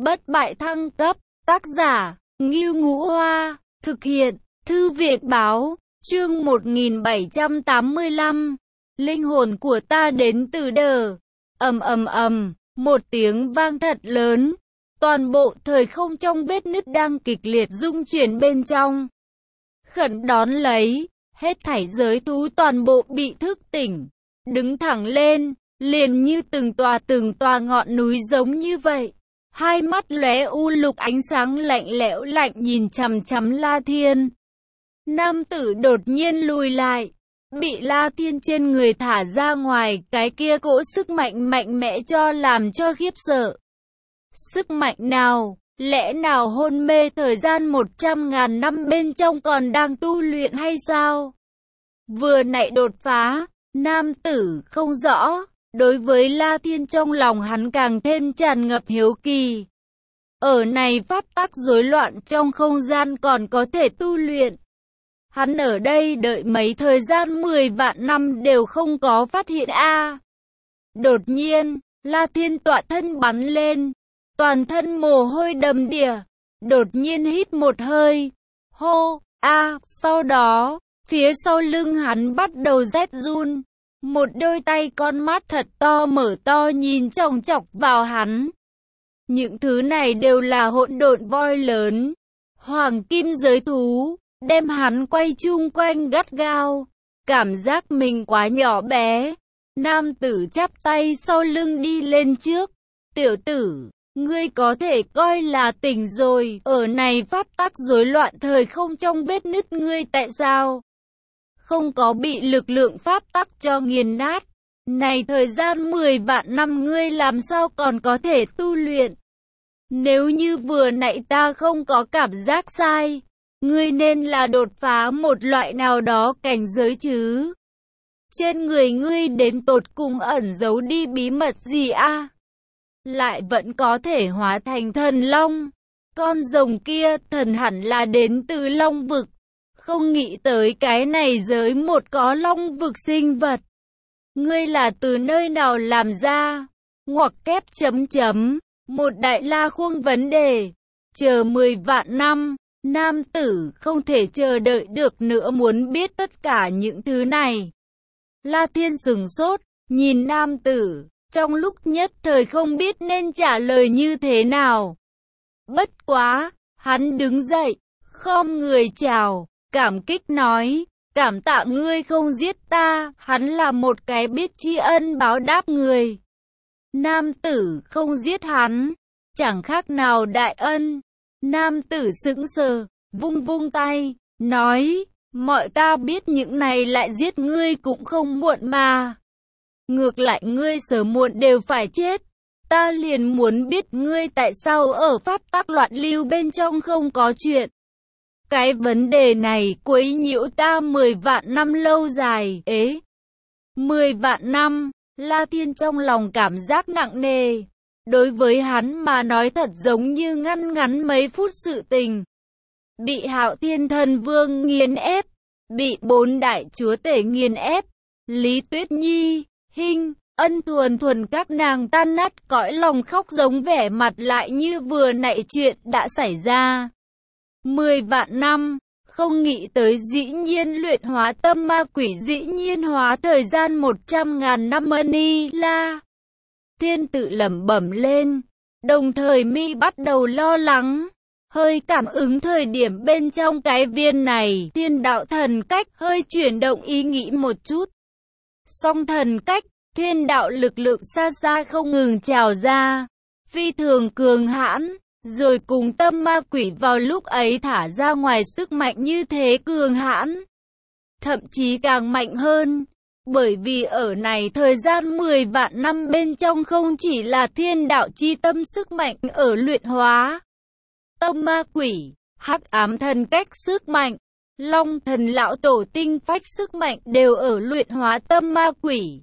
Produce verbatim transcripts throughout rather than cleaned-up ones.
Bất bại thăng cấp, tác giả, Ngưu Ngũ Hoa, thực hiện, Thư viện báo, chương một nghìn bảy trăm tám mươi lăm, linh hồn của ta đến từ đờ, ầm ầm ầm, một tiếng vang thật lớn, toàn bộ thời không trong vết nứt đang kịch liệt rung chuyển bên trong. Khẩn đón lấy, hết thảy giới thú toàn bộ bị thức tỉnh, đứng thẳng lên, liền như từng tòa từng tòa ngọn núi giống như vậy. Hai mắt lóe u lục ánh sáng lạnh lẽo lạnh nhìn chằm chằm La Thiên. Nam tử đột nhiên lùi lại, bị La Thiên trên người thả ra ngoài, cái kia cỗ sức mạnh mạnh mẽ cho làm cho khiếp sợ. Sức mạnh nào? Lẽ nào hôn mê thời gian một trăm ngàn năm bên trong còn đang tu luyện hay sao? Vừa nãy đột phá, nam tử không rõ. Đối với La Thiên trong lòng hắn càng thêm tràn ngập hiếu kỳ. Ở này pháp tắc rối loạn trong không gian còn có thể tu luyện. Hắn ở đây đợi mấy thời gian mười vạn năm đều không có phát hiện a. À. Đột nhiên, La Thiên tọa thân bắn lên, toàn thân mồ hôi đầm đìa, đột nhiên hít một hơi, hô, a, à. Sau đó, phía sau lưng hắn bắt đầu rét run. Một đôi tay con mắt thật to mở to nhìn chòng chọc vào hắn. Những thứ này đều là hỗn độn voi lớn, hoàng kim giới thú, đem hắn quay chung quanh gắt gao. Cảm giác mình quá nhỏ bé. Nam tử chắp tay sau lưng đi lên trước. Tiểu tử, ngươi có thể coi là tỉnh rồi. Ở này pháp tắc rối loạn thời không trong vết nứt ngươi tại sao không có bị lực lượng pháp tắc cho nghiền nát? Này thời gian mười vạn năm ngươi làm sao còn có thể tu luyện? Nếu như vừa nãy ta không có cảm giác sai, ngươi nên là đột phá một loại nào đó cảnh giới chứ? Trên người ngươi đến tột cùng ẩn giấu đi bí mật gì a? À? Lại vẫn có thể hóa thành thần long. Con rồng kia thần hẳn là đến từ long vực. Không nghĩ tới cái này giới một có long vực sinh vật. Ngươi là từ nơi nào làm ra? Ngoặc kép chấm chấm. Một đại la khuông vấn đề. Chờ mười vạn năm. Nam tử không thể chờ đợi được nữa muốn biết tất cả những thứ này. La Thiên sửng sốt, nhìn nam tử. Trong lúc nhất thời không biết nên trả lời như thế nào. Bất quá, hắn đứng dậy, khom người chào. Cảm kích nói, cảm tạ ngươi không giết ta, hắn là một cái biết tri ân báo đáp người. Nam tử không giết hắn, chẳng khác nào đại ân. Nam tử sững sờ, vung vung tay, nói, mọi ta biết những này lại giết ngươi cũng không muộn mà. Ngược lại ngươi sớm muộn đều phải chết. Ta liền muốn biết ngươi tại sao ở pháp tắc loạn lưu bên trong không có chuyện. Cái vấn đề này quấy nhiễu ta mười vạn năm lâu dài, ế. Mười vạn năm, La Thiên trong lòng cảm giác nặng nề. Đối với hắn mà nói thật giống như ngăn ngắn mấy phút sự tình. Bị Hạo Thiên Thần Vương nghiền ép, bị bốn đại chúa tể nghiền ép, Lý Tuyết Nhi, Hinh, Ân Thuần Thuần các nàng tan nát cõi lòng khóc giống vẻ mặt lại như vừa nãy chuyện đã xảy ra. Mười vạn năm, không nghĩ tới dĩ nhiên luyện hóa tâm ma quỷ dĩ nhiên hóa thời gian một trăm ngàn năm ni la. Thiên tự lẩm bẩm lên, đồng thời mi bắt đầu lo lắng, hơi cảm ứng thời điểm bên trong cái viên này. Thiên đạo thần cách hơi chuyển động ý nghĩ một chút. Song thần cách, thiên đạo lực lượng xa xa không ngừng trào ra, phi thường cường hãn. Rồi cùng tâm ma quỷ vào lúc ấy thả ra ngoài sức mạnh như thế cường hãn. Thậm chí càng mạnh hơn. Bởi vì ở này thời gian mười vạn năm bên trong không chỉ là thiên đạo chi tâm sức mạnh ở luyện hóa. Tâm ma quỷ, hắc ám thần cách sức mạnh, long thần lão tổ tinh phách sức mạnh đều ở luyện hóa tâm ma quỷ.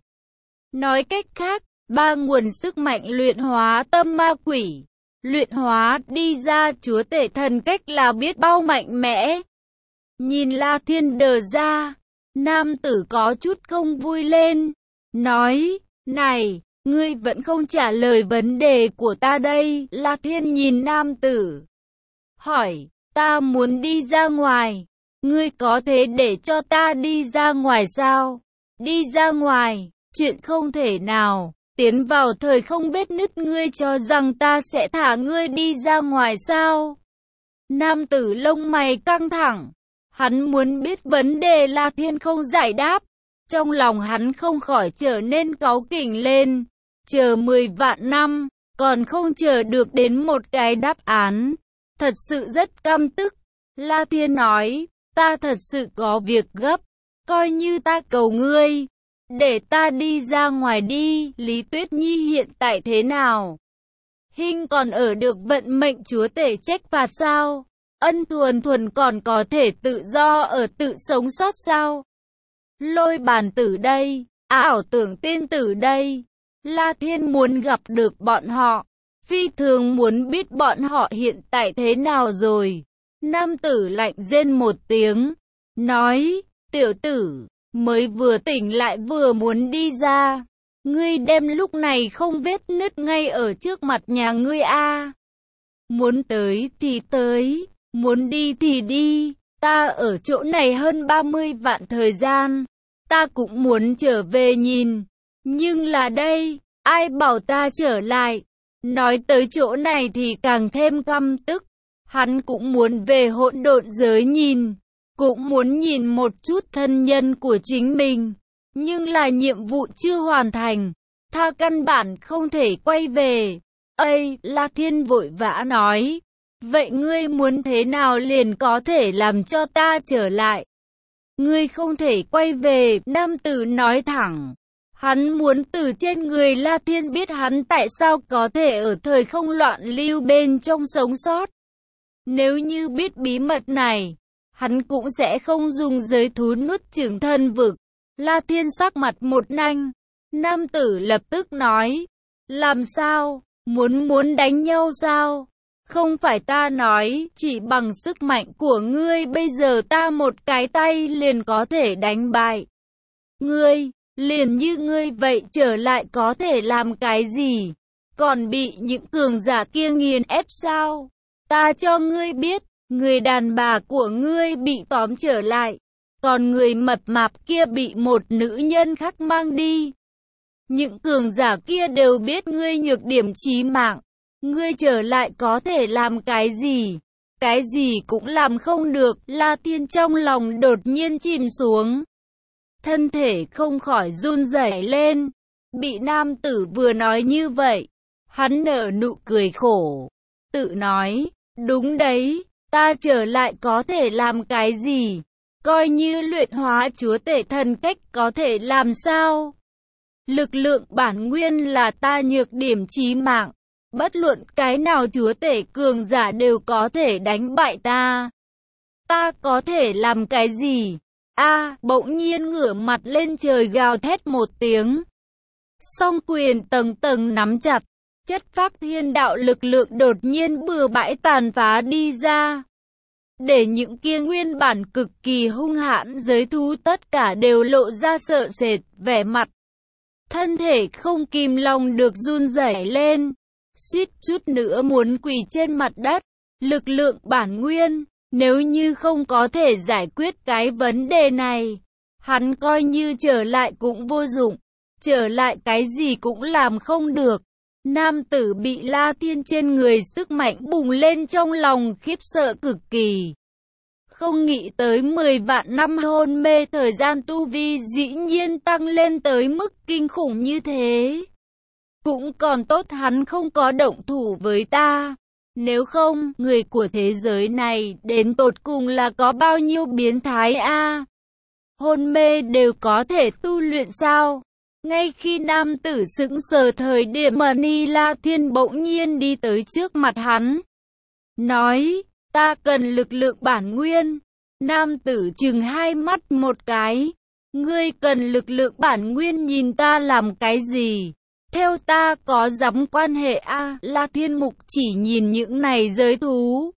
Nói cách khác, ba nguồn sức mạnh luyện hóa tâm ma quỷ. Luyện hóa đi ra chúa tể thần cách là biết bao mạnh mẽ. Nhìn La Thiên đờ ra, nam tử có chút không vui lên, nói, này, Ngươi vẫn không trả lời vấn đề của ta đây. La Thiên nhìn nam tử, hỏi, ta muốn đi ra ngoài. Ngươi có thể để cho ta đi ra ngoài sao? Đi ra ngoài, chuyện không thể nào. Tiến vào thời không vết nứt, ngươi cho rằng ta sẽ thả ngươi đi ra ngoài sao? Nam tử lông mày căng thẳng. Hắn muốn biết vấn đề La Thiên không giải đáp. Trong lòng hắn không khỏi trở nên cáu kỉnh lên. Chờ mười vạn năm, còn không chờ được đến một cái đáp án. Thật sự rất căm tức. La Thiên nói, ta thật sự có việc gấp. Coi như ta cầu ngươi, để ta đi ra ngoài đi. Lý Tuyết Nhi hiện tại thế nào? Hinh còn ở được vận mệnh chúa tể trách phạt sao? Ân Thuần Thuần còn có thể tự do ở tự sống sót sao? Lôi Bàn Tử đây, ảo tưởng tiên tử đây. La Thiên muốn gặp được bọn họ, phi thường muốn biết bọn họ hiện tại thế nào rồi. Nam tử lạnh rên một tiếng, nói, tiểu tử, mới vừa tỉnh lại vừa muốn đi ra. Ngươi đem lúc này không vết nứt ngay ở trước mặt nhà ngươi a. Muốn tới thì tới, muốn đi thì đi, ta ở chỗ này hơn ba mươi vạn thời gian, ta cũng muốn trở về nhìn. Nhưng là đây, ai bảo ta trở lại? Nói tới chỗ này thì càng thêm căm tức. Hắn cũng muốn về hỗn độn giới nhìn, cũng muốn nhìn một chút thân nhân của chính mình. Nhưng là nhiệm vụ chưa hoàn thành, tha căn bản không thể quay về. Ây, La Thiên vội vã nói, vậy ngươi muốn thế nào liền có thể làm cho ta trở lại? Ngươi không thể quay về, nam tử nói thẳng. Hắn muốn từ trên người La Thiên biết hắn tại sao có thể ở thời không loạn lưu bên trong sống sót. Nếu như biết bí mật này, hắn cũng sẽ không dùng giới thú nuốt chửng thân vực. La Thiên sắc mặt một nanh. Nam tử lập tức nói, làm sao, muốn muốn đánh nhau sao? Không phải ta nói, chỉ bằng sức mạnh của ngươi bây giờ ta một cái tay liền có thể đánh bại ngươi. Liền như ngươi vậy trở lại có thể làm cái gì? Còn bị những cường giả kia nghiền ép sao? Ta cho ngươi biết, người đàn bà của ngươi bị tóm trở lại, còn người mập mạp kia bị một nữ nhân khác mang đi. Những cường giả kia đều biết ngươi nhược điểm chí mạng. Ngươi trở lại có thể làm cái gì? Cái gì cũng làm không được. La Thiên trong lòng đột nhiên chìm xuống. Thân thể không khỏi run rẩy lên. Bị nam tử vừa nói như vậy, hắn nở nụ cười khổ, tự nói, đúng đấy, ta trở lại có thể làm cái gì? Coi như luyện hóa chúa tể thần cách có thể làm sao? Lực lượng bản nguyên là ta nhược điểm chí mạng. Bất luận cái nào chúa tể cường giả đều có thể đánh bại ta. Ta có thể làm cái gì? A, à, bỗng nhiên ngửa mặt lên trời gào thét một tiếng. Song quyền tầng tầng nắm chặt, chất phác thiên đạo lực lượng đột nhiên bừa bãi tàn phá đi ra. Để những kia nguyên bản cực kỳ hung hãn giới thú tất cả đều lộ ra sợ sệt, vẻ mặt. Thân thể không kìm lòng được run rẩy lên, suýt chút nữa muốn quỳ trên mặt đất. Lực lượng bản nguyên, nếu như không có thể giải quyết cái vấn đề này, hắn coi như trở lại cũng vô dụng, trở lại cái gì cũng làm không được. Nam tử bị La Thiên trên người sức mạnh bùng lên trong lòng khiếp sợ cực kỳ. Không nghĩ tới mười vạn năm hôn mê thời gian tu vi dĩ nhiên tăng lên tới mức kinh khủng như thế. Cũng còn tốt hắn không có động thủ với ta. Nếu không, người của thế giới này đến tột cùng là có bao nhiêu biến thái a? À? Hôn mê đều có thể tu luyện sao? Ngay khi nam tử sững sờ thời điểm mà Ni La Thiên bỗng nhiên đi tới trước mặt hắn, nói, ta cần lực lượng bản nguyên. Nam tử chừng hai mắt một cái, ngươi cần lực lượng bản nguyên nhìn ta làm cái gì? Theo ta có dám quan hệ a? À? La Thiên Mục chỉ nhìn những này giới thú,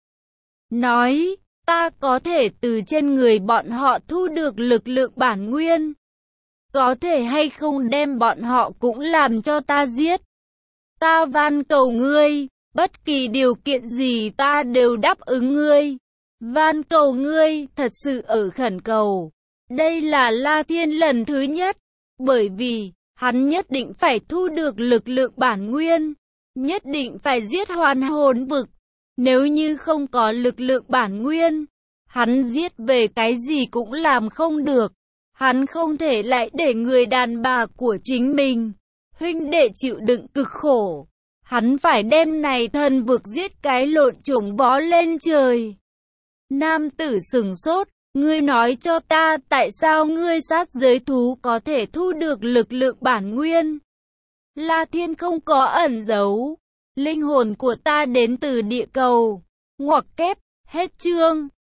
nói, ta có thể từ trên người bọn họ thu được lực lượng bản nguyên. có thể hay không đem bọn họ cũng làm cho ta giết. Ta van cầu ngươi, bất kỳ điều kiện gì ta đều đáp ứng ngươi. Van cầu ngươi, thật sự ở khẩn cầu. Đây là La Thiên lần thứ nhất, bởi vì hắn nhất định phải thu được lực lượng bản nguyên, nhất định phải giết hoàn hồn vực. Nếu như không có lực lượng bản nguyên, hắn giết về cái gì cũng làm không được. Hắn không thể lại để người đàn bà của chính mình, huynh đệ chịu đựng cực khổ. Hắn phải đem này thần vực giết cái lộn trùng vó lên trời. Nam tử sừng sốt, ngươi nói cho ta tại sao ngươi sát giới thú có thể thu được lực lượng bản nguyên. La Thiên không có ẩn giấu. Linh hồn của ta đến từ địa cầu. Ngoặc kép, hết chương.